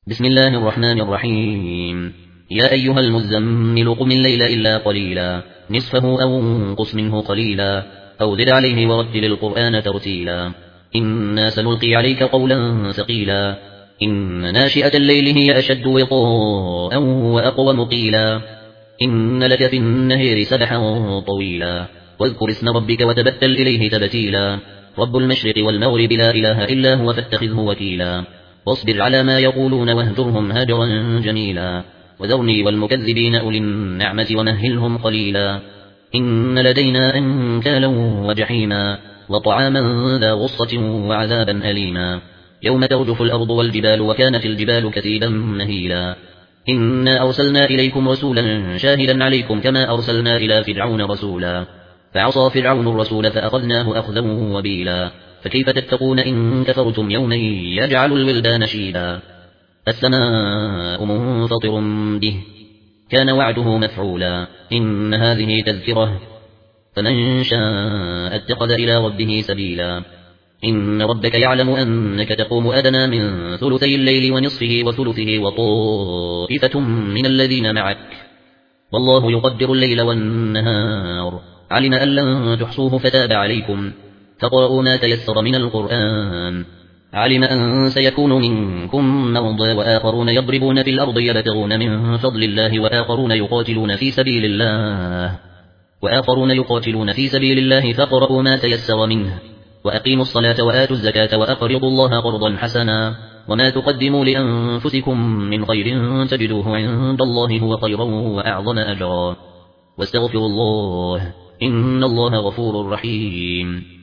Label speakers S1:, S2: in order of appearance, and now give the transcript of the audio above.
S1: بسم الله الرحمن الرحيم. يا أيها المزمل قم الليل إلا قليلا نصفه أو انقص منه قليلا أو زد عليه ورتل القرآن ترتيلا إنا سنلقي عليك قولا ثقيلا إن ناشئة الليل هي أشد وطاء وأقوم قيلا إن لك في النهار سبحا طويلا واذكر اسم ربك وتبتل إليه تبتيلا رب المشرق والمغرب لا إله إلا هو فاتخذه وكيلا واصبر على ما يقولون واهجرهم هجرا جميلا وذرني والمكذبين أولي النعمة ومهلهم قليلا إن لدينا أنكالا وجحيما وطعاما ذا غصة وعذابا أليما يوم ترجف الأرض والجبال وكانت الجبال كثيبا مهيلا إنا أرسلنا إليكم رسولا شاهدا عليكم كما أرسلنا إلى فرعون رسولا فعصى فرعون الرسول فأخذناه أخذا وبيلا فكيف تتقون إن كفرتم يوما يجعل الولدان شيبا السماء منفطر به كان وعده مفعولا إن هذه تذكرة فمن شاء اتخذ إلى ربه سبيلا إن ربك يعلم أنك تقوم أدنى من ثلثي الليل ونصفه وثلثه وطائفة من الذين معك والله يقدر الليل والنهار علم أن لن تحصوه فتاب عليكم فقرأوا ما تيسر من القرآن علم أن سيكون منكم مرضى وآخرون يضربون في الأرض يبتغون من فضل الله وآخرون يقاتلون في سبيل الله فقرأوا ما تيسر منه وأقيموا الصلاة وآتوا الزكاة وأقرضوا الله قرضا حسنا وما تقدموا لأنفسكم من خير تجدوه عند الله هو خيرا وأعظم أجرا واستغفروا الله إن الله غفور رحيم.